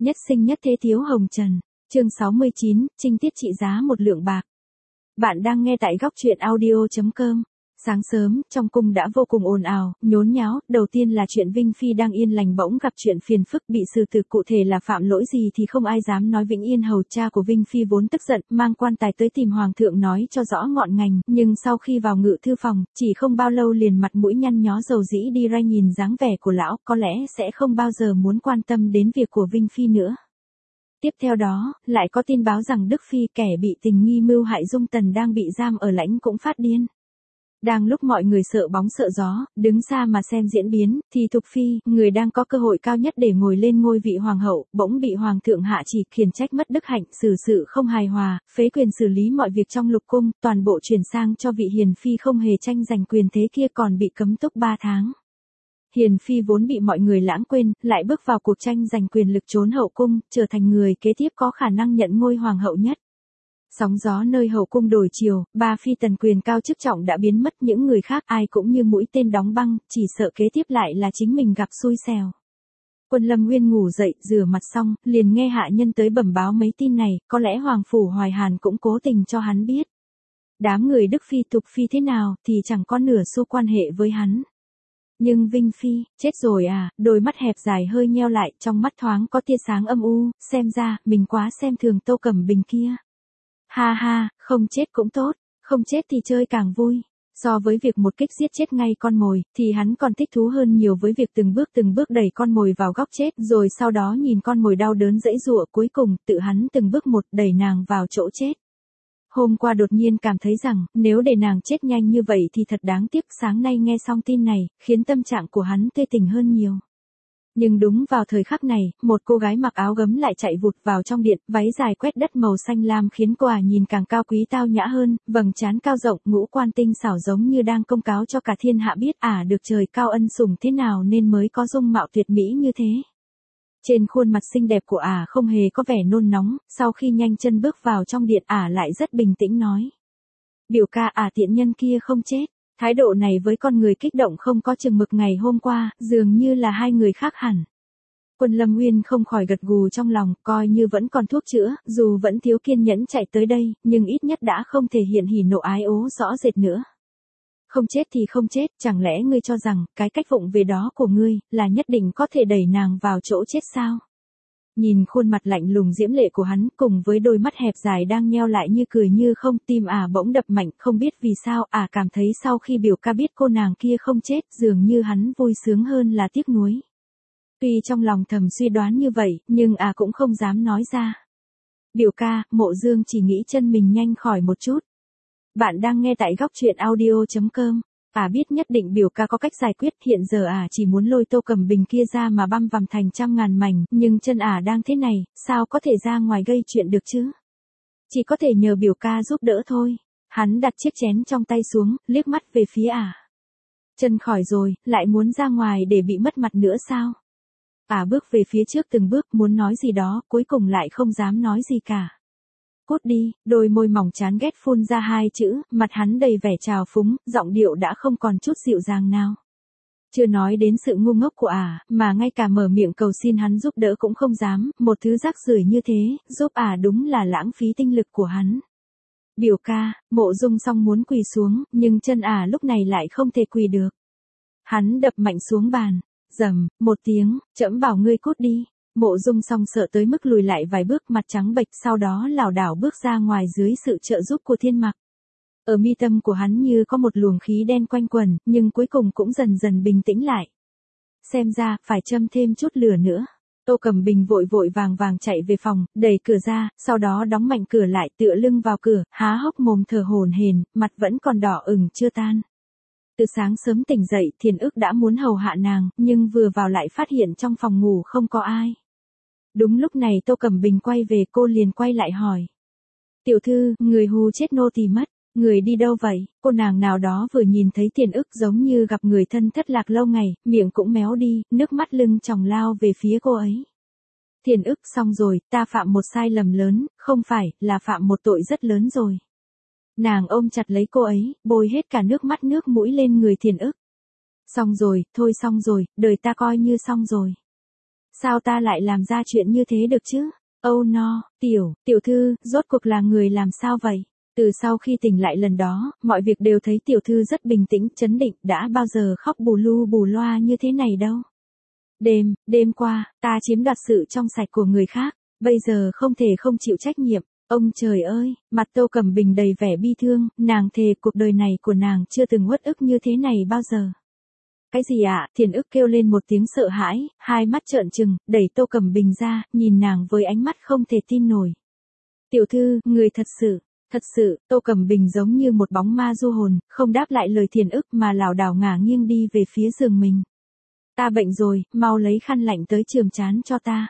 Nhất sinh nhất thế thiếu hồng trần. Chương 69, trinh tiết trị giá 1 lượng bạc. Bạn đang nghe tại góc truyện audio.com. Sáng sớm, trong cung đã vô cùng ồn ào, nhốn nháo, đầu tiên là chuyện Vinh Phi đang yên lành bỗng gặp chuyện phiền phức bị xử tử, cụ thể là phạm lỗi gì thì không ai dám nói. Vĩnh Yên hầu cha của Vinh Phi vốn tức giận, mang quan tài tới tìm hoàng thượng nói cho rõ ngọn ngành, nhưng sau khi vào ngự thư phòng, chỉ không bao lâu liền mặt mũi nhăn nhó dầu dĩ đi ra, nhìn dáng vẻ của lão, có lẽ sẽ không bao giờ muốn quan tâm đến việc của Vinh Phi nữa. Tiếp theo đó, lại có tin báo rằng Đức Phi, kẻ bị tình nghi mưu hại Dung Tần đang bị giam ở Lãnh cũng phát điên. Đang lúc mọi người sợ bóng sợ gió, đứng xa mà xem diễn biến, thì Thục Phi, người đang có cơ hội cao nhất để ngồi lên ngôi vị hoàng hậu, bỗng bị hoàng thượng hạ chỉ khiển trách mất đức hạnh, xử sự không hài hòa, phế quyền xử lý mọi việc trong lục cung, toàn bộ chuyển sang cho vị hiền phi không hề tranh giành quyền thế kia, còn bị cấm túc 3 tháng. Hiền phi vốn bị mọi người lãng quên, lại bước vào cuộc tranh giành quyền lực trốn hậu cung, trở thành người kế tiếp có khả năng nhận ngôi hoàng hậu nhất. Sóng gió nơi hậu cung đổi chiều, 3 phi tần quyền cao chức trọng đã biến mất, những người khác ai cũng như mũi tên đóng băng, chỉ sợ kế tiếp lại là chính mình gặp xui xẻo. Quân Lâm Nguyên ngủ dậy, rửa mặt xong, liền nghe hạ nhân tới bẩm báo mấy tin này, có lẽ Hoàng Phủ Hoài Hàn cũng cố tình cho hắn biết. Đám người Đức Phi Thục Phi thế nào thì chẳng có nửa xu quan hệ với hắn. Nhưng Vinh Phi, chết rồi à, đôi mắt hẹp dài hơi nheo lại, trong mắt thoáng có tia sáng âm u, xem ra, mình quá xem thường Tô Cẩm Bình kia. Ha ha, không chết cũng tốt, không chết thì chơi càng vui. So với việc một kích giết chết ngay con mồi, thì hắn còn thích thú hơn nhiều với việc từng bước đẩy con mồi vào góc chết, rồi sau đó nhìn con mồi đau đớn giãy giụa, cuối cùng, tự hắn từng bước một đẩy nàng vào chỗ chết. Hôm qua đột nhiên cảm thấy rằng, nếu để nàng chết nhanh như vậy thì thật đáng tiếc. Sáng nay nghe xong tin này, khiến tâm trạng của hắn tươi tỉnh hơn nhiều. Nhưng đúng vào thời khắc này, một cô gái mặc áo gấm lại chạy vụt vào trong điện, váy dài quét đất màu xanh lam khiến cô nhìn càng cao quý tao nhã hơn, vầng trán cao rộng, ngũ quan tinh xảo giống như đang công cáo cho cả thiên hạ biết được trời cao ân sủng thế nào nên mới có dung mạo tuyệt mỹ như thế. Trên khuôn mặt xinh đẹp của không hề có vẻ nôn nóng, sau khi nhanh chân bước vào trong điện lại rất bình tĩnh nói. Biểu ca tiện nhân kia không chết. Thái độ này với con người kích động không có chừng mực ngày hôm qua, dường như là hai người khác hẳn. Quân Lâm Nguyên không khỏi gật gù trong lòng, coi như vẫn còn thuốc chữa, dù vẫn thiếu kiên nhẫn chạy tới đây, nhưng ít nhất đã không thể hiện hỉ nộ ái ố rõ rệt nữa. Không chết thì không chết, chẳng lẽ ngươi cho rằng, cái cách vụng về đó của ngươi, là nhất định có thể đẩy nàng vào chỗ chết sao? Nhìn khuôn mặt lạnh lùng diễm lệ của hắn, cùng với đôi mắt hẹp dài đang nheo lại như cười như không, tim bỗng đập mạnh, không biết vì sao, cảm thấy sau khi biểu ca biết cô nàng kia không chết, dường như hắn vui sướng hơn là tiếc nuối. Tuy trong lòng thầm suy đoán như vậy, nhưng cũng không dám nói ra. Biểu ca, Mộ Dương chỉ nghĩ chân mình nhanh khỏi một chút. Bạn đang nghe tại góc truyện audio.com. Biết nhất định biểu ca có cách giải quyết, hiện giờ chỉ muốn lôi Tô Cẩm Bình kia ra mà băm vằm thành trăm ngàn mảnh, nhưng chân đang thế này, sao có thể ra ngoài gây chuyện được chứ? Chỉ có thể nhờ biểu ca giúp đỡ thôi. Hắn đặt chiếc chén trong tay xuống, liếc mắt về phía Chân khỏi rồi, lại muốn ra ngoài để bị mất mặt nữa sao? Bước về phía trước từng bước, muốn nói gì đó, cuối cùng lại không dám nói gì cả. Cút đi, đôi môi mỏng chán ghét phun ra 2 chữ, mặt hắn đầy vẻ trào phúng, giọng điệu đã không còn chút dịu dàng nào. Chưa nói đến sự ngu ngốc của mà ngay cả mở miệng cầu xin hắn giúp đỡ cũng không dám, một thứ rác rưởi như thế, giúp đúng là lãng phí tinh lực của hắn. Biểu ca, Mộ Dung Song muốn quỳ xuống, nhưng chân lúc này lại không thể quỳ được. Hắn đập mạnh xuống bàn, rầm, một tiếng, trẫm bảo ngươi cút đi. Mộ Dung Song sợ tới mức lùi lại vài bước, mặt trắng bệch, sau đó lảo đảo bước ra ngoài dưới sự trợ giúp của Thiên Mặc. Ở mi tâm của hắn như có một luồng khí đen quanh quẩn, nhưng cuối cùng cũng dần dần bình tĩnh lại. Xem ra, phải châm thêm chút lửa nữa. Tô Cẩm Bình vội vội vàng vàng chạy về phòng, đẩy cửa ra, sau đó đóng mạnh cửa lại, tựa lưng vào cửa, há hốc mồm thở hổn hển, mặt vẫn còn đỏ ửng chưa tan. Từ sáng sớm tỉnh dậy, Thiền Ức đã muốn hầu hạ nàng, nhưng vừa vào lại phát hiện trong phòng ngủ không có ai. Đúng lúc này Tô Cẩm Bình quay về, cô liền quay lại hỏi. Tiểu thư, người hù chết nô tỳ mất, người đi đâu vậy? Cô nàng nào đó vừa nhìn thấy Thiền Ức giống như gặp người thân thất lạc lâu ngày, miệng cũng méo đi, nước mắt lưng tròng lao về phía cô ấy. Thiền Ức, xong rồi, ta phạm một sai lầm lớn, không phải, là phạm một tội rất lớn rồi. Nàng ôm chặt lấy cô ấy, bôi hết cả nước mắt nước mũi lên người Thiền Ức. Xong rồi, thôi xong rồi, đời ta coi như xong rồi. Sao ta lại làm ra chuyện như thế được chứ? Oh no, tiểu thư, rốt cuộc là người làm sao vậy? Từ sau khi tỉnh lại lần đó, mọi việc đều thấy tiểu thư rất bình tĩnh, trấn định, đã bao giờ khóc bù lu bù loa như thế này đâu. Đêm qua, ta chiếm đoạt sự trong sạch của người khác, bây giờ không thể không chịu trách nhiệm. Ông trời ơi, mặt Tô Cẩm Bình đầy vẻ bi thương, nàng thề cuộc đời này của nàng chưa từng uất ức như thế này bao giờ. Cái gì ạ? Thiền ức kêu lên một tiếng sợ hãi, hai mắt trợn trừng, đẩy Tô Cẩm Bình ra, nhìn nàng với ánh mắt không thể tin nổi. Tiểu thư, người thật sự, Tô Cẩm Bình giống như một bóng ma du hồn, không đáp lại lời Thiền ức mà lảo đảo ngả nghiêng đi về phía giường mình. Ta bệnh rồi, mau lấy khăn lạnh tới chườm trán cho ta.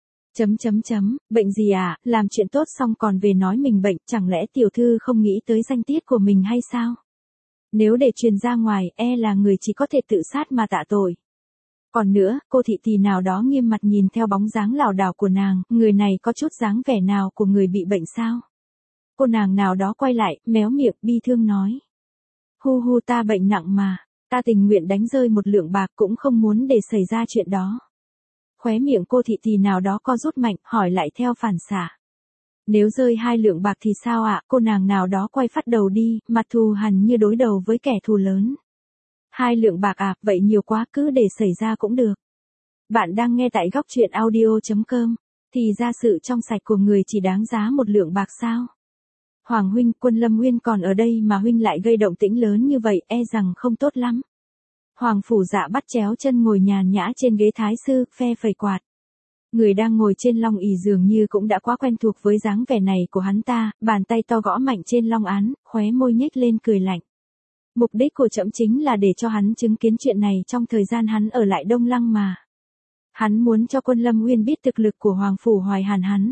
Bệnh gì à, làm chuyện tốt xong còn về nói mình bệnh, chẳng lẽ tiểu thư không nghĩ tới danh tiết của mình hay sao? Nếu để truyền ra ngoài, là người chỉ có thể tự sát mà tạ tội. Còn nữa, cô thị tỷ nào đó nghiêm mặt nhìn theo bóng dáng lảo đảo của nàng, người này có chút dáng vẻ nào của người bị bệnh sao? Cô nàng nào đó quay lại, méo miệng, bi thương nói. Hu ta bệnh nặng mà, ta tình nguyện đánh rơi một lượng bạc cũng không muốn để xảy ra chuyện đó. Khóe miệng cô thị tỷ nào đó co rút mạnh, hỏi lại theo phản xạ. Nếu rơi 2 lượng bạc thì sao ạ? Cô nàng nào đó quay phát đầu đi, mặt thù hằn như đối đầu với kẻ thù lớn. 2 lượng bạc à, vậy nhiều quá, cứ để xảy ra cũng được. Bạn đang nghe tại góc truyện audio.com. Thì ra sự trong sạch của người chỉ đáng giá 1 lượng bạc sao? Hoàng huynh, Quân Lâm Nguyên còn ở đây mà huynh lại gây động tĩnh lớn như vậy, rằng không tốt lắm. Hoàng phủ dạ bắt chéo chân ngồi nhàn nhã trên ghế thái sư, phe phẩy quạt. Người đang ngồi trên long ỷ dường như cũng đã quá quen thuộc với dáng vẻ này của hắn ta, bàn tay to gõ mạnh trên long án, khóe môi nhếch lên cười lạnh. Mục đích của trẫm chính là để cho hắn chứng kiến chuyện này trong thời gian hắn ở lại Đông Lăng mà. Hắn muốn cho Quân Lâm Nguyên biết thực lực của Hoàng phủ Hoài Hàn hắn.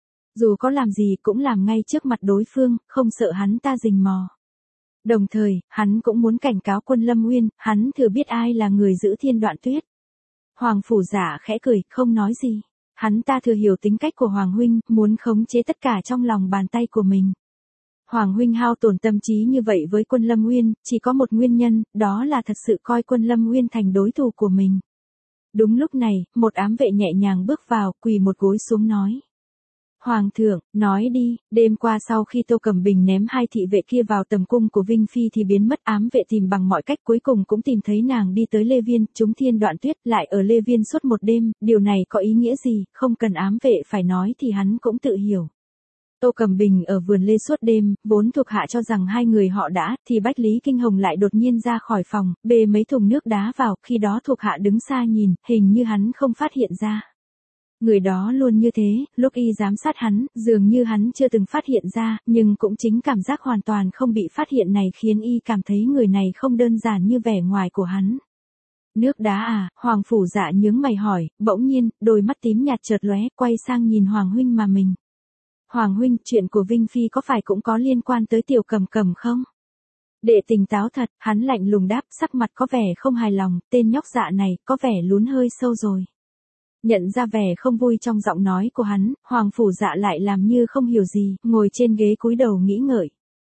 Dù có làm gì cũng làm ngay trước mặt đối phương, không sợ hắn ta rình mò. Đồng thời, hắn cũng muốn cảnh cáo Quân Lâm Nguyên, hắn thừa biết ai là người giữ Thiên Đoạn Tuyết. Hoàng phủ giả khẽ cười, không nói gì. Hắn ta thừa hiểu tính cách của Hoàng huynh, muốn khống chế tất cả trong lòng bàn tay của mình. Hoàng huynh hao tổn tâm trí như vậy với Quân Lâm Nguyên, chỉ có một nguyên nhân, đó là thật sự coi Quân Lâm Nguyên thành đối thủ của mình. Đúng lúc này, một ám vệ nhẹ nhàng bước vào, quỳ một gối xuống nói. Hoàng thượng, nói đi, đêm qua sau khi Tô Cẩm Bình ném 2 thị vệ kia vào tầm cung của Vinh Phi thì biến mất, ám vệ tìm bằng mọi cách cuối cùng cũng tìm thấy nàng đi tới Lê Viên, trúng Thiên Đoạn Tuyết, lại ở Lê Viên suốt một đêm, điều này có ý nghĩa gì, không cần ám vệ phải nói thì hắn cũng tự hiểu. Tô Cẩm Bình ở vườn Lê suốt đêm, vốn thuộc hạ cho rằng 2 người họ đã, thì Bách Lý Kinh Hồng lại đột nhiên ra khỏi phòng, bê mấy thùng nước đá vào, khi đó thuộc hạ đứng xa nhìn, hình như hắn không phát hiện ra. Người đó luôn như thế, lúc y giám sát hắn, dường như hắn chưa từng phát hiện ra, nhưng cũng chính cảm giác hoàn toàn không bị phát hiện này khiến y cảm thấy người này không đơn giản như vẻ ngoài của hắn. Nước đá à, Hoàng phủ dạ nhướng mày hỏi, bỗng nhiên, đôi mắt tím nhạt chợt lóe, quay sang nhìn Hoàng huynh mà mình. Hoàng huynh, chuyện của Vinh Phi có phải cũng có liên quan tới Tiểu Cẩm Cẩm không? Đệ tỉnh táo thật, hắn lạnh lùng đáp, sắc mặt có vẻ không hài lòng, tên nhóc dạ này, có vẻ lún hơi sâu rồi. Nhận ra vẻ không vui trong giọng nói của hắn, Hoàng phủ dạ lại làm như không hiểu gì, ngồi trên ghế cúi đầu nghĩ ngợi.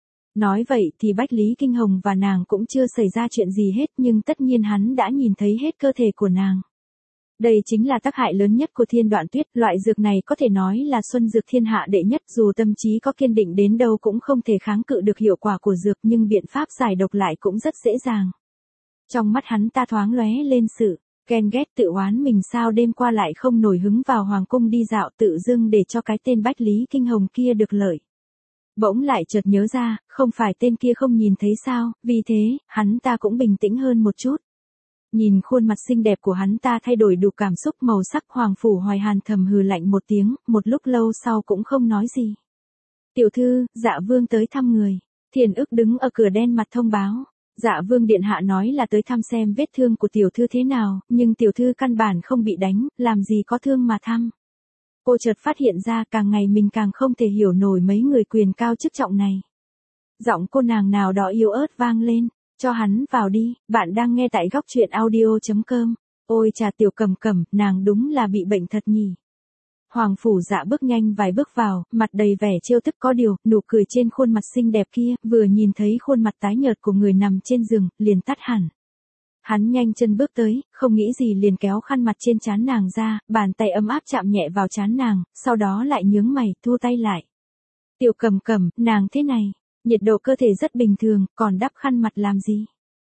Nói vậy thì Bách Lý Kinh Hồng và nàng cũng chưa xảy ra chuyện gì hết, nhưng tất nhiên hắn đã nhìn thấy hết cơ thể của nàng. Đây chính là tác hại lớn nhất của Thiên Đoạn Tuyết, loại dược này có thể nói là xuân dược thiên hạ đệ nhất, dù tâm trí có kiên định đến đâu cũng không thể kháng cự được hiệu quả của dược, nhưng biện pháp giải độc lại cũng rất dễ dàng. Trong mắt hắn ta thoáng lóe lên sự ghen ghét, tự oán mình sao đêm qua lại không nổi hứng vào hoàng cung đi dạo tự dưng để cho cái tên Bách Lý Kinh Hồng kia được lợi. Bỗng lại chợt nhớ ra, không phải tên kia không nhìn thấy sao, vì thế, hắn ta cũng bình tĩnh hơn một chút. Nhìn khuôn mặt xinh đẹp của hắn ta thay đổi đủ cảm xúc màu sắc, Hoàng phủ Hoài Hàn thầm hừ lạnh một tiếng, một lúc lâu sau cũng không nói gì. Tiểu thư, Dạ Vương tới thăm người. Thiền ức đứng ở cửa đen mặt thông báo. Dạ Vương điện hạ nói là tới thăm xem vết thương của tiểu thư thế nào, nhưng tiểu thư căn bản không bị đánh, làm gì có thương mà thăm. Cô chợt phát hiện ra càng ngày mình càng không thể hiểu nổi mấy người quyền cao chức trọng này. Giọng cô nàng nào đó yếu ớt vang lên, cho hắn vào đi, bạn đang nghe tại góc truyện audio.com. Ôi chà, Tiểu Cẩm Cẩm, nàng đúng là bị bệnh thật nhỉ. Hoàng phủ Dạ bước nhanh vài bước vào, mặt đầy vẻ trêu tức, có điều, nụ cười trên khuôn mặt xinh đẹp kia, vừa nhìn thấy khuôn mặt tái nhợt của người nằm trên giường, liền tắt hẳn. Hắn nhanh chân bước tới, không nghĩ gì liền kéo khăn mặt trên trán nàng ra, bàn tay ấm áp chạm nhẹ vào trán nàng, sau đó lại nhướng mày, thu tay lại. Tiểu Cầm Cầm, nàng thế này, nhiệt độ cơ thể rất bình thường, còn đắp khăn mặt làm gì?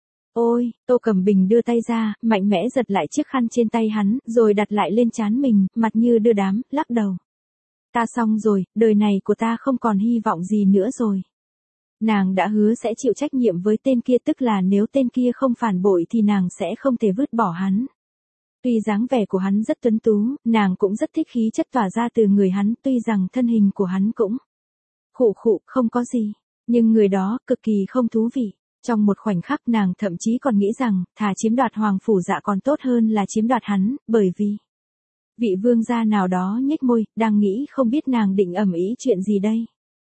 Ôi, Tô Cẩm Bình đưa tay ra, mạnh mẽ giật lại chiếc khăn trên tay hắn, rồi đặt lại lên trán mình, mặt như đưa đám, lắc đầu. Ta xong rồi, đời này của ta không còn hy vọng gì nữa rồi. Nàng đã hứa sẽ chịu trách nhiệm với tên kia, tức là nếu tên kia không phản bội thì nàng sẽ không thể vứt bỏ hắn. Tuy dáng vẻ của hắn rất tuấn tú, nàng cũng rất thích khí chất tỏa ra từ người hắn, tuy rằng thân hình của hắn cũng khụ khụ, không có gì, nhưng người đó cực kỳ không thú vị. Trong một khoảnh khắc nàng thậm chí còn nghĩ rằng, thà chiếm đoạt Hoàng Phủ Dạ còn tốt hơn là chiếm đoạt hắn, bởi vì vị vương gia nào đó nhếch môi, đang nghĩ không biết nàng định ầm ĩ chuyện gì đây.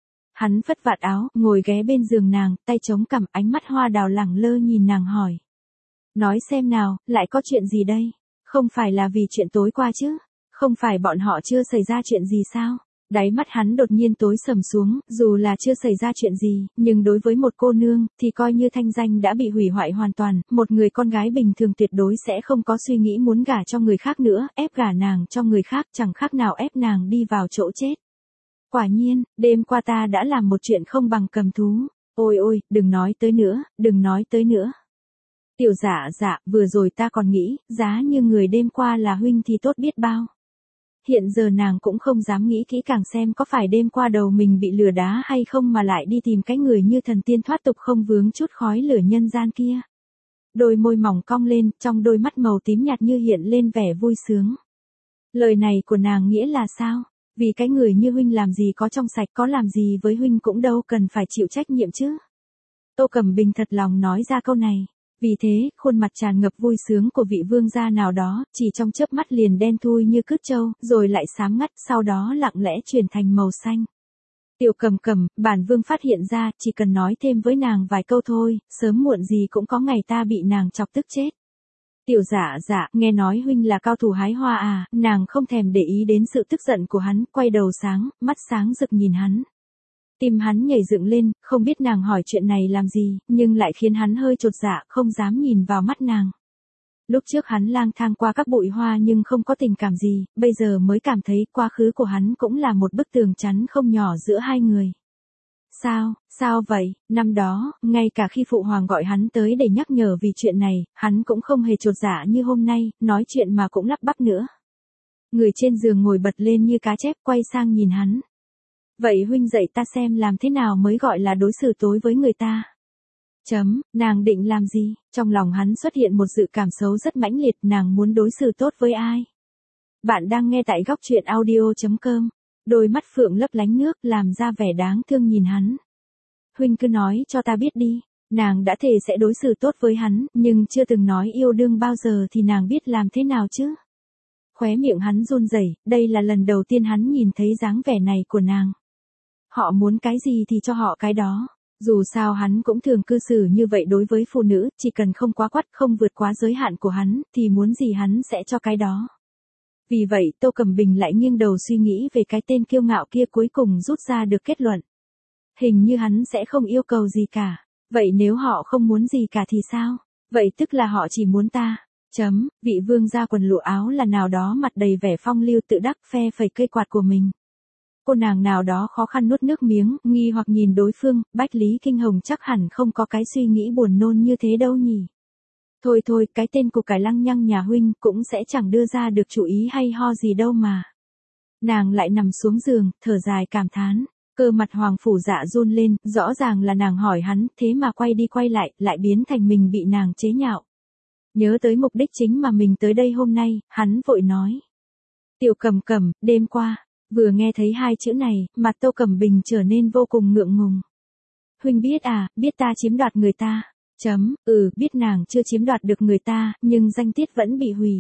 Hắn phất vạt áo, ngồi ghé bên giường nàng, tay chống cằm, ánh mắt hoa đào lẳng lơ nhìn nàng hỏi. Nói xem nào, lại có chuyện gì đây? Không phải là vì chuyện tối qua chứ? Không phải bọn họ chưa xảy ra chuyện gì sao? Đáy mắt hắn đột nhiên tối sầm xuống, dù là chưa xảy ra chuyện gì, nhưng đối với một cô nương, thì coi như thanh danh đã bị hủy hoại hoàn toàn, một người con gái bình thường tuyệt đối sẽ không có suy nghĩ muốn gả cho người khác nữa, ép gả nàng cho người khác chẳng khác nào ép nàng đi vào chỗ chết. Quả nhiên, đêm qua ta đã làm một chuyện không bằng cầm thú. Ôi ôi, đừng nói tới nữa, đừng nói tới nữa. Tiểu Dạ Dạ, vừa rồi ta còn nghĩ, giá như người đêm qua là huynh thì tốt biết bao. Hiện giờ nàng cũng không dám nghĩ kỹ càng xem có phải đêm qua đầu mình bị lừa đá hay không mà lại đi tìm cái người như thần tiên thoát tục không vướng chút khói lửa nhân gian kia. Đôi môi mỏng cong lên, trong đôi mắt màu tím nhạt như hiện lên vẻ vui sướng. Lời này của nàng nghĩa là sao? Vì cái người như huynh làm gì có trong sạch, có làm gì với huynh cũng đâu cần phải chịu trách nhiệm chứ. Tô Cẩm Bình thật lòng nói ra câu này. Vì thế, khuôn mặt tràn ngập vui sướng của vị vương gia nào đó, chỉ trong chớp mắt liền đen thui như cứt trâu, rồi lại xám ngắt, sau đó lặng lẽ chuyển thành màu xanh. Tiểu Cầm Cầm, bản vương phát hiện ra, chỉ cần nói thêm với nàng vài câu thôi, sớm muộn gì cũng có ngày ta bị nàng chọc tức chết. Tiểu Dạ Dạ, nghe nói huynh là cao thủ hái hoa à, nàng không thèm để ý đến sự tức giận của hắn, quay đầu sáng, mắt sáng rực nhìn hắn. Tim hắn nhảy dựng lên, không biết nàng hỏi chuyện này làm gì, nhưng lại khiến hắn hơi chột dạ, không dám nhìn vào mắt nàng. Lúc trước hắn lang thang qua các bụi hoa nhưng không có tình cảm gì, bây giờ mới cảm thấy quá khứ của hắn cũng là một bức tường chắn không nhỏ giữa hai người. Sao vậy, năm đó, ngay cả khi phụ hoàng gọi hắn tới để nhắc nhở vì chuyện này, hắn cũng không hề chột dạ như hôm nay, nói chuyện mà cũng lắp bắp nữa. Người trên giường ngồi bật lên như cá chép quay sang nhìn hắn. Vậy huynh dạy ta xem làm thế nào mới gọi là đối xử tối với người ta. Nàng định làm gì? Trong lòng hắn xuất hiện một dự cảm xấu rất mãnh liệt, nàng muốn đối xử tốt với ai? Bạn đang nghe tại góc truyện audio.com. Đôi mắt phượng lấp lánh nước làm ra vẻ đáng thương nhìn hắn. Huynh cứ nói cho ta biết đi, nàng đã thề sẽ đối xử tốt với hắn, nhưng chưa từng nói yêu đương bao giờ thì nàng biết làm thế nào chứ? Khóe miệng hắn run rẩy, đây là lần đầu tiên hắn nhìn thấy dáng vẻ này của nàng. Họ muốn cái gì thì cho họ cái đó. Dù sao hắn cũng thường cư xử như vậy đối với phụ nữ, chỉ cần không quá quắt, không vượt quá giới hạn của hắn, thì muốn gì hắn sẽ cho cái đó. Vì vậy Tô Cẩm Bình lại nghiêng đầu suy nghĩ về cái tên kiêu ngạo kia, cuối cùng rút ra được kết luận. Hình như hắn sẽ không yêu cầu gì cả. Vậy nếu họ không muốn gì cả thì sao? Vậy tức là họ chỉ muốn ta. Vị vương gia quần lụa áo là nào đó mặt đầy vẻ phong lưu tự đắc phe phẩy cây quạt của mình. Cô nàng nào đó khó khăn nuốt nước miếng, nghi hoặc nhìn đối phương, Bách Lý Kinh Hồng chắc hẳn không có cái suy nghĩ buồn nôn như thế đâu nhỉ. Thôi, cái tên của cải lăng nhăng nhà huynh cũng sẽ chẳng đưa ra được chủ ý hay ho gì đâu mà. Nàng lại nằm xuống giường, thở dài cảm thán. Cơ mặt Hoàng Phủ Dạ run lên, rõ ràng là nàng hỏi hắn, thế mà quay đi quay lại biến thành mình bị nàng chế nhạo. Nhớ tới mục đích chính mà mình tới đây hôm nay, hắn vội nói. Tiểu Cầm Cầm, đêm qua. Vừa nghe thấy hai chữ này, mặt Tô Cẩm Bình trở nên vô cùng ngượng ngùng. Huynh biết à, biết ta chiếm đoạt người ta. Biết nàng chưa chiếm đoạt được người ta, nhưng danh tiết vẫn bị hủy.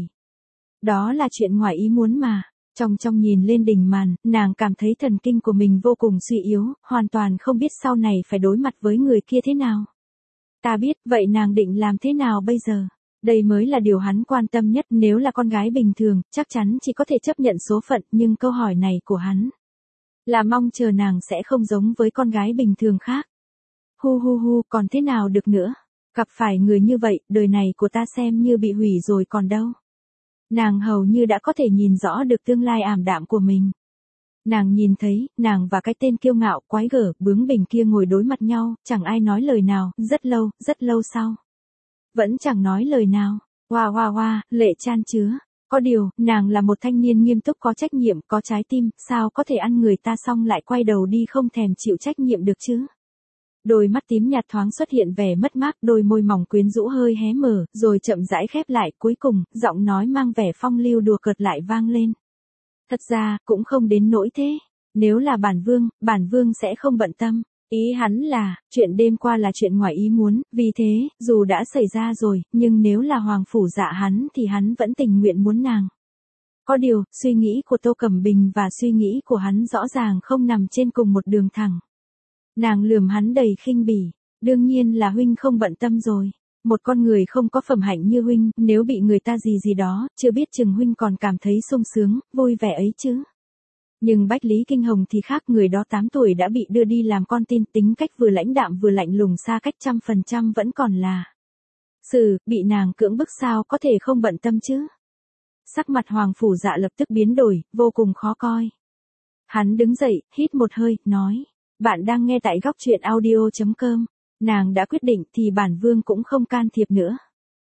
Đó là chuyện ngoài ý muốn mà. Trong nhìn lên đỉnh màn, nàng cảm thấy thần kinh của mình vô cùng suy yếu, hoàn toàn không biết sau này phải đối mặt với người kia thế nào. Ta biết, vậy nàng định làm thế nào bây giờ? Đây mới là điều hắn quan tâm nhất, nếu là con gái bình thường, chắc chắn chỉ có thể chấp nhận số phận, nhưng câu hỏi này của hắn là mong chờ nàng sẽ không giống với con gái bình thường khác. Còn thế nào được nữa? Gặp phải người như vậy, đời này của ta xem như bị hủy rồi còn đâu. Nàng hầu như đã có thể nhìn rõ được tương lai ảm đạm của mình. Nàng nhìn thấy, nàng và cái tên kiêu ngạo, quái gở, bướng bỉnh kia ngồi đối mặt nhau, chẳng ai nói lời nào, rất lâu sau. Vẫn chẳng nói lời nào, hoa, lệ chan chứa. Có điều, nàng là một thanh niên nghiêm túc có trách nhiệm, có trái tim, sao có thể ăn người ta xong lại quay đầu đi không thèm chịu trách nhiệm được chứ? Đôi mắt tím nhạt thoáng xuất hiện vẻ mất mát, đôi môi mỏng quyến rũ hơi hé mở, rồi chậm rãi khép lại, cuối cùng, giọng nói mang vẻ phong lưu đùa cợt lại vang lên. Thật ra, cũng không đến nỗi thế. Nếu là bản vương sẽ không bận tâm. Ý hắn là, chuyện đêm qua là chuyện ngoài ý muốn, vì thế, dù đã xảy ra rồi, nhưng nếu là hoàng phủ dạ hắn thì hắn vẫn tình nguyện muốn nàng. Có điều, suy nghĩ của Tô Cẩm Bình và suy nghĩ của hắn rõ ràng không nằm trên cùng một đường thẳng. Nàng lườm hắn đầy khinh bỉ, đương nhiên là huynh không bận tâm rồi. Một con người không có phẩm hạnh như huynh, nếu bị người ta gì đó, chưa biết chừng huynh còn cảm thấy sung sướng, vui vẻ ấy chứ. Nhưng Bách Lý Kinh Hồng thì khác, người đó 8 tuổi đã bị đưa đi làm con tin, tính cách vừa lãnh đạm vừa lạnh lùng, xa cách 100% vẫn còn là. Bị nàng cưỡng bức sao có thể không bận tâm chứ. Sắc mặt hoàng phủ dạ lập tức biến đổi, vô cùng khó coi. Hắn đứng dậy, hít một hơi, nói. Bạn đang nghe tại góc truyện audio.com. Nàng đã quyết định thì bản vương cũng không can thiệp nữa.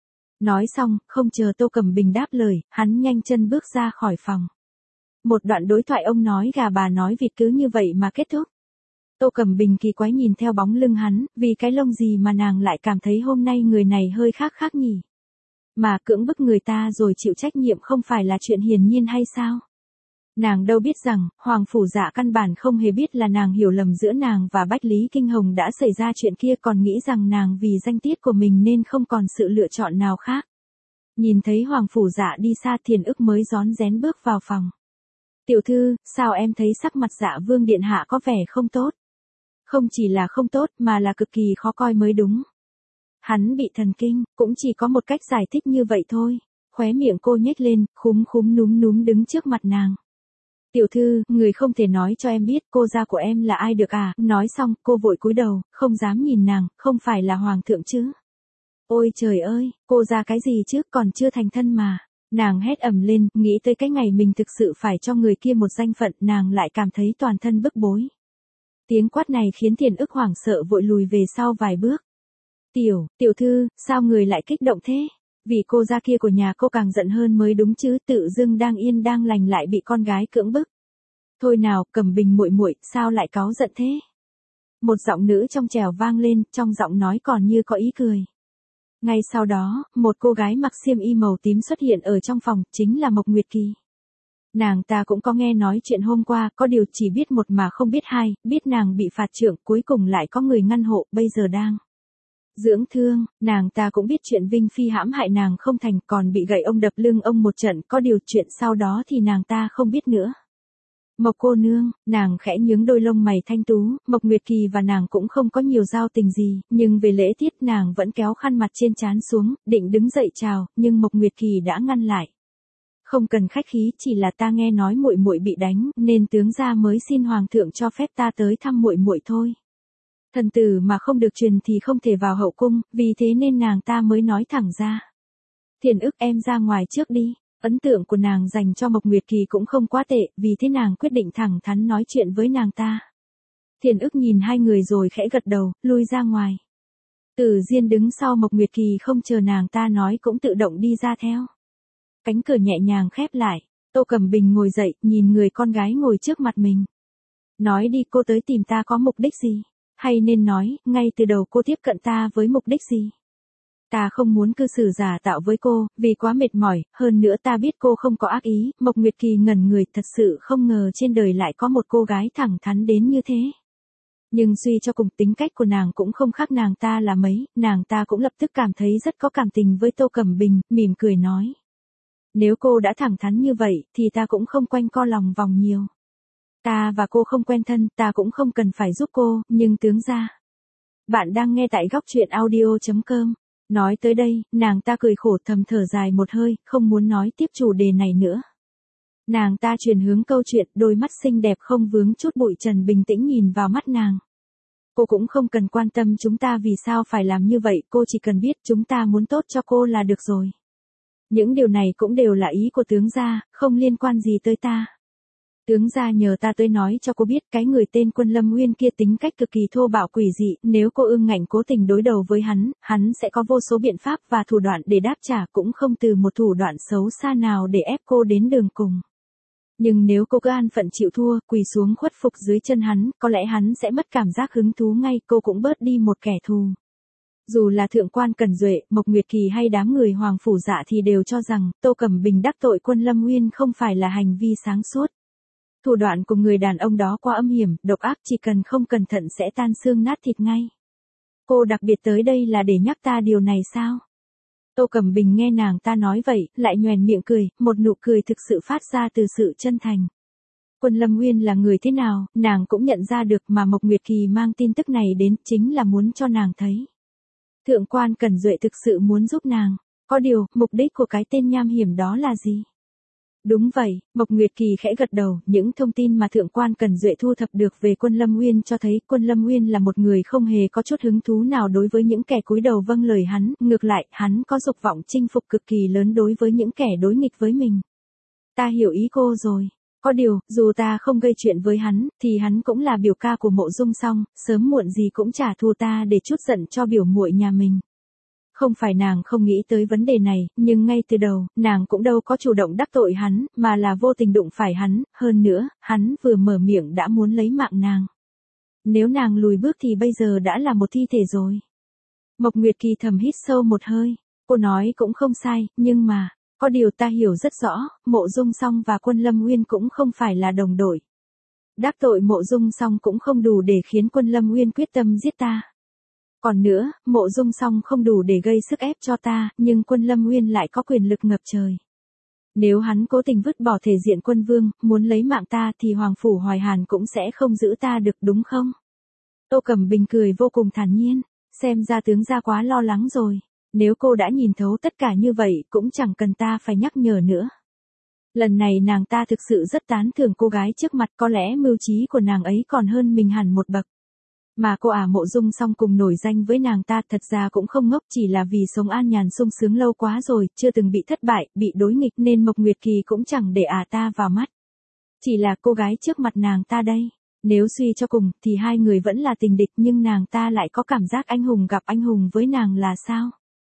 Nói xong, không chờ Tô Cẩm Bình đáp lời, hắn nhanh chân bước ra khỏi phòng. Một đoạn đối thoại ông nói gà bà nói vịt cứ như vậy mà kết thúc. Tô Cẩm Bình kỳ quái nhìn theo bóng lưng hắn, vì cái lông gì mà nàng lại cảm thấy hôm nay người này hơi khác nhỉ. Mà cưỡng bức người ta rồi chịu trách nhiệm không phải là chuyện hiển nhiên hay sao? Nàng đâu biết rằng, hoàng phủ dạ căn bản không hề biết là nàng hiểu lầm giữa nàng và Bách Lý Kinh Hồng đã xảy ra chuyện kia, còn nghĩ rằng nàng vì danh tiết của mình nên không còn sự lựa chọn nào khác. Nhìn thấy hoàng phủ dạ đi xa, Thiền Ức mới rón rén bước vào phòng. Tiểu thư, sao em thấy sắc mặt Dạ vương điện hạ có vẻ không tốt? Không chỉ là không tốt mà là cực kỳ khó coi mới đúng. Hắn bị thần kinh, cũng chỉ có một cách giải thích như vậy thôi. Khóe miệng cô nhếch lên, khúm núm đứng trước mặt nàng. Tiểu thư, người không thể nói cho em biết cô gia của em là ai được à? Nói xong, cô vội cúi đầu, không dám nhìn nàng, không phải là hoàng thượng chứ? Ôi trời ơi, cô gia cái gì chứ, còn chưa thành thân mà. Nàng hét ầm lên, nghĩ tới cái ngày mình thực sự phải cho người kia một danh phận, nàng lại cảm thấy toàn thân bức bối. Tiếng quát này khiến Thiền Ức hoảng sợ vội lùi về sau vài bước. Tiểu thư, sao người lại kích động thế? Vì cô gia kia của nhà cô càng giận hơn mới đúng chứ, tự dưng đang yên đang lành lại bị con gái cưỡng bức. Thôi nào, Cẩm Bình muội muội, sao lại cáu giận thế? Một giọng nữ trong trẻo vang lên, trong giọng nói còn như có ý cười. Ngay sau đó, một cô gái mặc xiêm y màu tím xuất hiện ở trong phòng, chính là Mộc Nguyệt Kỳ. Nàng ta cũng có nghe nói chuyện hôm qua, có điều chỉ biết một mà không biết hai, biết nàng bị phạt trưởng, cuối cùng lại có người ngăn hộ, bây giờ đang dưỡng thương. Nàng ta cũng biết chuyện Vinh Phi hãm hại nàng không thành, còn bị gậy ông đập lưng ông một trận, có điều chuyện sau đó thì nàng ta không biết nữa. Mộc cô nương, nàng khẽ nhướng đôi lông mày thanh tú, Mộc Nguyệt Kỳ và nàng cũng không có nhiều giao tình gì, nhưng về lễ tiết nàng vẫn kéo khăn mặt trên trán xuống, định đứng dậy chào, nhưng Mộc Nguyệt Kỳ đã ngăn lại. Không cần khách khí, chỉ là ta nghe nói muội muội bị đánh, nên tướng gia mới xin hoàng thượng cho phép ta tới thăm muội muội thôi. Thần tử mà không được truyền thì không thể vào hậu cung, vì thế nên nàng ta mới nói thẳng ra. Thiền Ức, em ra ngoài trước đi. Ấn tượng của nàng dành cho Mộc Nguyệt Kỳ cũng không quá tệ, vì thế nàng quyết định thẳng thắn nói chuyện với nàng ta. Thiền Ức nhìn hai người rồi khẽ gật đầu, lui ra ngoài. Tử Diên đứng sau Mộc Nguyệt Kỳ không chờ nàng ta nói cũng tự động đi ra theo. Cánh cửa nhẹ nhàng khép lại, Tô Cẩm Bình ngồi dậy, nhìn người con gái ngồi trước mặt mình. Nói đi, cô tới tìm ta có mục đích gì? Hay nên nói, ngay từ đầu cô tiếp cận ta với mục đích gì? Ta không muốn cư xử giả tạo với cô, vì quá mệt mỏi, hơn nữa ta biết cô không có ác ý. Mộc Nguyệt Kỳ ngẩn người, thật sự không ngờ trên đời lại có một cô gái thẳng thắn đến như thế. Nhưng suy cho cùng tính cách của nàng cũng không khác nàng ta là mấy, nàng ta cũng lập tức cảm thấy rất có cảm tình với Tô Cẩm Bình, mỉm cười nói. Nếu cô đã thẳng thắn như vậy, thì ta cũng không quanh co lòng vòng nhiều. Ta và cô không quen thân, ta cũng không cần phải giúp cô, nhưng tướng gia. Bạn đang nghe tại góc truyện audio.com. Nói tới đây, nàng ta cười khổ thầm thở dài một hơi, không muốn nói tiếp chủ đề này nữa. Nàng ta chuyển hướng câu chuyện, đôi mắt xinh đẹp không vướng chút bụi trần bình tĩnh nhìn vào mắt nàng. cô cũng không cần quan tâm chúng ta vì sao phải làm như vậy, cô chỉ cần biết chúng ta muốn tốt cho cô là được rồi. Những điều này cũng đều là ý của tướng gia, không liên quan gì tới ta. Tướng gia nhờ ta tới nói cho cô biết cái người tên Quân Lâm Nguyên kia tính cách cực kỳ thô bạo quỷ dị, nếu cô ương ngạnh cố tình đối đầu với hắn sẽ có vô số biện pháp và thủ đoạn để đáp trả, cũng không từ một thủ đoạn xấu xa nào để ép cô đến đường cùng. Nhưng nếu cô cứ an phận chịu thua, quỳ xuống khuất phục dưới chân hắn, có lẽ hắn sẽ mất cảm giác hứng thú ngay, cô cũng bớt đi một kẻ thù. Dù là thượng quan Cẩn Duệ, Mộc Nguyệt Kỳ hay đám người Hoàng Phủ Dạ thì đều cho rằng, Tô Cẩm Bình đắc tội Quân Lâm Nguyên không phải là hành vi sáng suốt. Thủ đoạn của người đàn ông đó quá âm hiểm, độc ác, chỉ cần không cẩn thận sẽ tan xương nát thịt ngay. Cô đặc biệt tới đây là để nhắc ta điều này sao? Tô Cẩm Bình nghe nàng ta nói vậy, lại nhoẻn miệng cười, một nụ cười thực sự phát ra từ sự chân thành. Quân Lâm Nguyên là người thế nào, nàng cũng nhận ra được, mà Mộc Nguyệt Kỳ mang tin tức này đến chính là muốn cho nàng thấy. Thượng quan Cẩn Duệ thực sự muốn giúp nàng, có điều, mục đích của cái tên nham hiểm đó là gì? Đúng vậy, Mộc Nguyệt Kỳ khẽ gật đầu, những thông tin mà Thượng quan Cẩn Duệ thu thập được về Quân Lâm Nguyên cho thấy Quân Lâm Nguyên là một người không hề có chút hứng thú nào đối với những kẻ cúi đầu vâng lời hắn, ngược lại, hắn có dục vọng chinh phục cực kỳ lớn đối với những kẻ đối nghịch với mình. Ta hiểu ý cô rồi. Có điều, dù ta không gây chuyện với hắn, thì hắn cũng là biểu ca của Mộ Dung Song, sớm muộn gì cũng trả thù ta để trút giận cho biểu muội nhà mình. Không phải nàng không nghĩ tới vấn đề này, nhưng ngay từ đầu, nàng cũng đâu có chủ động đắc tội hắn, mà là vô tình đụng phải hắn, hơn nữa, hắn vừa mở miệng đã muốn lấy mạng nàng. Nếu nàng lùi bước thì bây giờ đã là một thi thể rồi. Mộc Nguyệt Kỳ thầm hít sâu một hơi, cô nói cũng không sai, nhưng mà, có điều ta hiểu rất rõ, Mộ Dung Song và Quân Lâm Nguyên cũng không phải là đồng đội. Đắc tội Mộ Dung Song cũng không đủ để khiến Quân Lâm Nguyên quyết tâm giết ta. Còn nữa, Mộ Dung Song không đủ để gây sức ép cho ta, nhưng Quân Lâm Nguyên lại có quyền lực ngập trời. Nếu hắn cố tình vứt bỏ thể diện quân vương, muốn lấy mạng ta thì Hoàng Phủ Hoài Hàn cũng sẽ không giữ ta được đúng không? Tô Cẩm Bình cười vô cùng thản nhiên, xem ra tướng gia quá lo lắng rồi. Nếu cô đã nhìn thấu tất cả như vậy, cũng chẳng cần ta phải nhắc nhở nữa. Lần này nàng ta thực sự rất tán thưởng cô gái trước mặt, có lẽ mưu trí của nàng ấy còn hơn mình hẳn một bậc. Mà cô Mộ Dung Song cùng nổi danh với nàng ta thật ra cũng không ngốc, chỉ là vì sống an nhàn sung sướng lâu quá rồi, chưa từng bị thất bại, bị đối nghịch nên Mộc Nguyệt Kỳ cũng chẳng để ta vào mắt. Chỉ là cô gái trước mặt nàng ta đây. Nếu suy cho cùng thì hai người vẫn là tình địch, nhưng nàng ta lại có cảm giác anh hùng gặp anh hùng với nàng là sao?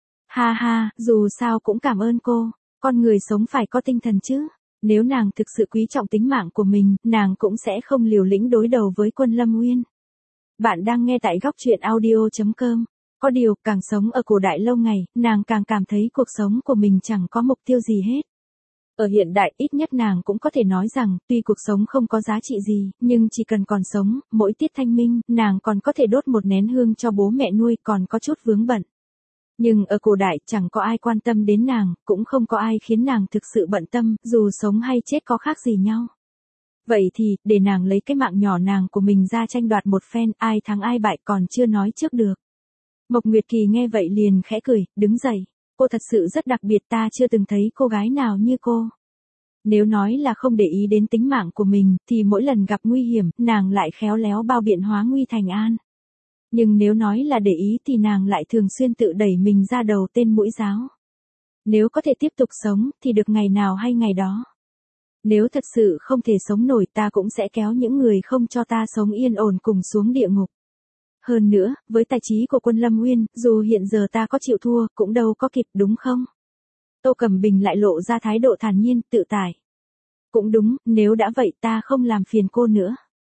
Ha ha, dù sao cũng cảm ơn cô, con người sống phải có tinh thần chứ. Nếu nàng thực sự quý trọng tính mạng của mình, nàng cũng sẽ không liều lĩnh đối đầu với Quân Lâm Nguyên. Bạn đang nghe tại góc truyện audio.com. Có điều, càng sống ở cổ đại lâu ngày, nàng càng cảm thấy cuộc sống của mình chẳng có mục tiêu gì hết. Ở hiện đại, ít nhất nàng cũng có thể nói rằng, tuy cuộc sống không có giá trị gì, nhưng chỉ cần còn sống, mỗi tiết thanh minh, nàng còn có thể đốt một nén hương cho bố mẹ nuôi, còn có chút vướng bận. Nhưng ở cổ đại, chẳng có ai quan tâm đến nàng, cũng không có ai khiến nàng thực sự bận tâm, dù sống hay chết có khác gì nhau. Vậy thì, để nàng lấy cái mạng nhỏ nàng của mình ra tranh đoạt một phen, ai thắng ai bại còn chưa nói trước được. Mộc Nguyệt Kỳ nghe vậy liền khẽ cười, đứng dậy. Cô thật sự rất đặc biệt, ta chưa từng thấy cô gái nào như cô. Nếu nói là không để ý đến tính mạng của mình, thì mỗi lần gặp nguy hiểm, nàng lại khéo léo bao biện hóa nguy thành an. Nhưng nếu nói là để ý thì nàng lại thường xuyên tự đẩy mình ra đầu tên mũi giáo. Nếu có thể tiếp tục sống, thì được ngày nào hay ngày đó. Nếu thật sự không thể sống nổi, ta cũng sẽ kéo những người không cho ta sống yên ổn cùng xuống địa ngục. Hơn nữa, với tài trí của Quân Lâm Nguyên, dù hiện giờ ta có chịu thua, cũng đâu có kịp đúng không? Tô Cẩm Bình lại lộ ra thái độ thản nhiên, tự tại. Cũng đúng, nếu đã vậy ta không làm phiền cô nữa.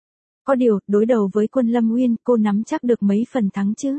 Có điều, đối đầu với Quân Lâm Nguyên, cô nắm chắc được mấy phần thắng chứ?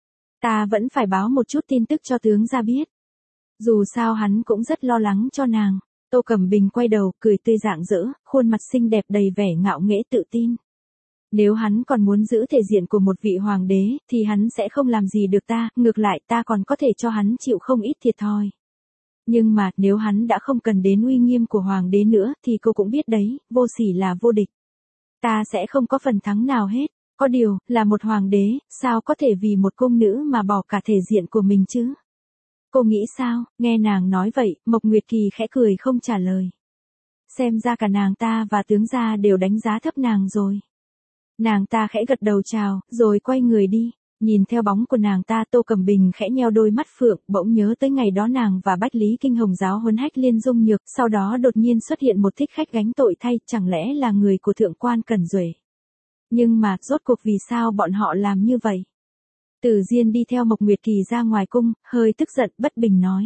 Ta vẫn phải báo một chút tin tức cho tướng gia biết. Dù sao hắn cũng rất lo lắng cho nàng. Tô Cẩm Bình quay đầu, cười tươi rạng rỡ, khuôn mặt xinh đẹp đầy vẻ ngạo nghễ tự tin. Nếu hắn còn muốn giữ thể diện của một vị hoàng đế, thì hắn sẽ không làm gì được ta, ngược lại ta còn có thể cho hắn chịu không ít thiệt thòi. Nhưng mà, nếu hắn đã không cần đến uy nghiêm của hoàng đế nữa, thì cô cũng biết đấy, vô sỉ là vô địch. Ta sẽ không có phần thắng nào hết. Có điều, là một hoàng đế, sao có thể vì một cung nữ mà bỏ cả thể diện của mình chứ? Cô nghĩ sao? Nghe nàng nói vậy, Mộc Nguyệt Kỳ khẽ cười không trả lời. Xem ra cả nàng ta và tướng gia đều đánh giá thấp nàng rồi. Nàng ta khẽ gật đầu chào, rồi quay người đi. Nhìn theo bóng của nàng ta, Tô Cẩm Bình khẽ nheo đôi mắt phượng, bỗng nhớ tới ngày đó nàng và Bách Lý Kinh Hồng giáo huấn Hách Liên Dung Nhược, sau đó đột nhiên xuất hiện một thích khách gánh tội thay, chẳng lẽ là người của thượng quan Cẩn Duệ. Nhưng mà, rốt cuộc vì sao bọn họ làm như vậy? Từ Diên đi theo Mộc Nguyệt Kỳ ra ngoài cung, hơi tức giận, bất bình nói.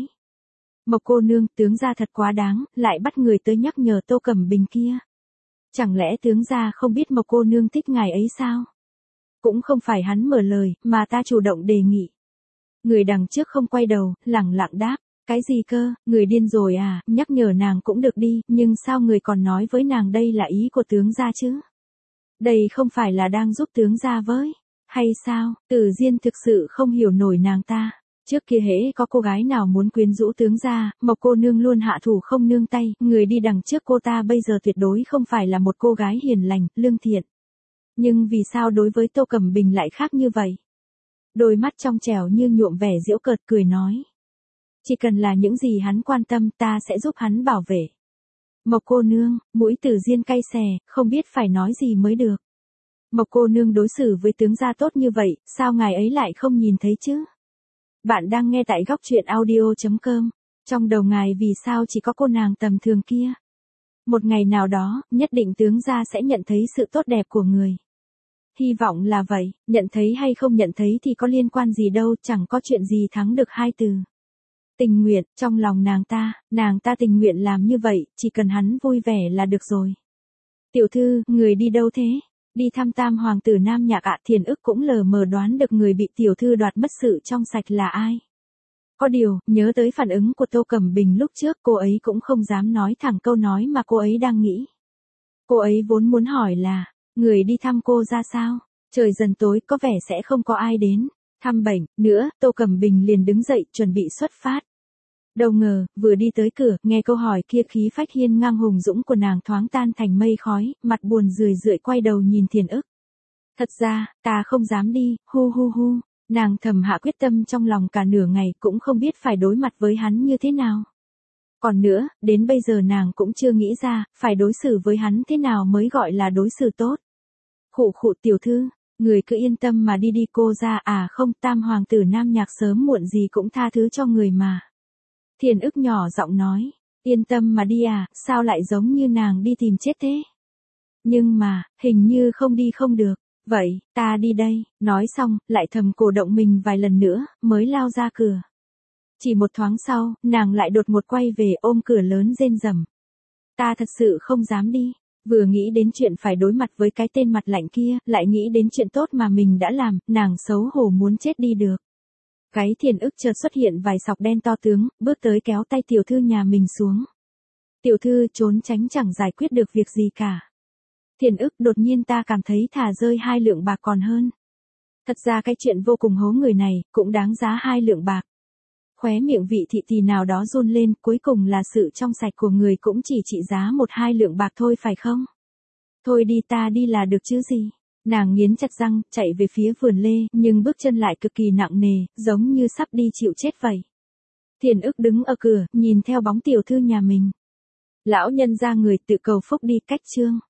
Mộc cô nương, tướng gia thật quá đáng, lại bắt người tới nhắc nhở Tô Cẩm Bình kia. Chẳng lẽ tướng gia không biết Mộc cô nương thích ngài ấy sao? Cũng không phải hắn mở lời, mà ta chủ động đề nghị. Người đằng trước không quay đầu, lẳng lặng đáp. Cái gì cơ, người điên rồi à, nhắc nhở nàng cũng được đi, nhưng sao người còn nói với nàng đây là ý của tướng gia chứ? Đây không phải là đang giúp tướng gia với, hay sao? Từ Diên thực sự không hiểu nổi nàng ta. Trước kia hễ có cô gái nào muốn quyến rũ tướng gia, Mộc cô nương luôn hạ thủ không nương tay, người đi đằng trước cô ta bây giờ tuyệt đối không phải là một cô gái hiền lành, lương thiện. Nhưng vì sao đối với Tô Cẩm Bình lại khác như vậy? Đôi mắt trong trẻo như nhuộm vẻ giễu cợt cười nói. Chỉ cần là những gì hắn quan tâm ta sẽ giúp hắn bảo vệ. Mộc cô nương, mũi Từ Diên cay xè, không biết phải nói gì mới được. Mộc cô nương đối xử với tướng gia tốt như vậy, sao ngài ấy lại không nhìn thấy chứ? Bạn đang nghe tại góc truyện audio.com. Trong đầu ngài vì sao chỉ có cô nàng tầm thường kia? Một ngày nào đó, nhất định tướng gia sẽ nhận thấy sự tốt đẹp của người. Hy vọng là vậy, nhận thấy hay không nhận thấy thì có liên quan gì đâu, chẳng có chuyện gì thắng được hai từ. Tình nguyện, trong lòng nàng ta tình nguyện làm như vậy, chỉ cần hắn vui vẻ là được rồi. Tiểu thư, người đi đâu thế? Đi thăm tam hoàng tử Nam Nhạc ạ. Thiền ức cũng lờ mờ đoán được người bị tiểu thư đoạt mất sự trong sạch là ai. Có điều, nhớ tới phản ứng của Tô Cẩm Bình lúc trước, cô ấy cũng không dám nói thẳng câu nói mà cô ấy đang nghĩ. Cô ấy vốn muốn hỏi là, người đi thăm cô ra sao? Trời dần tối có vẻ sẽ không có ai đến. Thăm bệnh, nữa, Tô Cẩm Bình liền đứng dậy, chuẩn bị xuất phát. Đâu ngờ, vừa đi tới cửa, nghe câu hỏi kia khí phách hiên ngang hùng dũng của nàng thoáng tan thành mây khói, mặt buồn rười rượi quay đầu nhìn Thiền ức. Thật ra, ta không dám đi, hu hu hu, nàng thầm hạ quyết tâm trong lòng cả nửa ngày cũng không biết phải đối mặt với hắn như thế nào. Còn nữa, đến bây giờ nàng cũng chưa nghĩ ra, phải đối xử với hắn thế nào mới gọi là đối xử tốt. Khụ khụ tiểu thư, người cứ yên tâm mà đi cô ra à không, tam hoàng tử Nam Nhạc sớm muộn gì cũng tha thứ cho người mà. Thiền ức nhỏ giọng nói, yên tâm mà đi à, sao lại giống như nàng đi tìm chết thế? Nhưng mà, hình như không đi không được, vậy, ta đi đây, nói xong, lại thầm cổ động mình vài lần nữa, mới lao ra cửa. Chỉ một thoáng sau, nàng lại đột ngột quay về ôm cửa lớn rên rầm. Ta thật sự không dám đi, vừa nghĩ đến chuyện phải đối mặt với cái tên mặt lạnh kia, lại nghĩ đến chuyện tốt mà mình đã làm, nàng xấu hổ muốn chết đi được. Cái Thiền ức chợt xuất hiện vài sọc đen to tướng, bước tới kéo tay tiểu thư nhà mình xuống. Tiểu thư trốn tránh chẳng giải quyết được việc gì cả. Thiền ức đột nhiên ta cảm thấy thà rơi 2 lượng bạc còn hơn. Thật ra cái chuyện vô cùng hố người này, cũng đáng giá 2 lượng bạc. Khóe miệng vị thị tỳ nào đó run lên, cuối cùng là sự trong sạch của người cũng chỉ trị giá 1-2 lượng bạc thôi phải không? Thôi đi ta đi là được chứ gì. Nàng nghiến chặt răng, chạy về phía vườn lê, nhưng bước chân lại cực kỳ nặng nề, giống như sắp đi chịu chết vậy. Thiền ức đứng ở cửa, nhìn theo bóng tiểu thư nhà mình. Lão nhân ra người tự cầu phúc đi cách chương.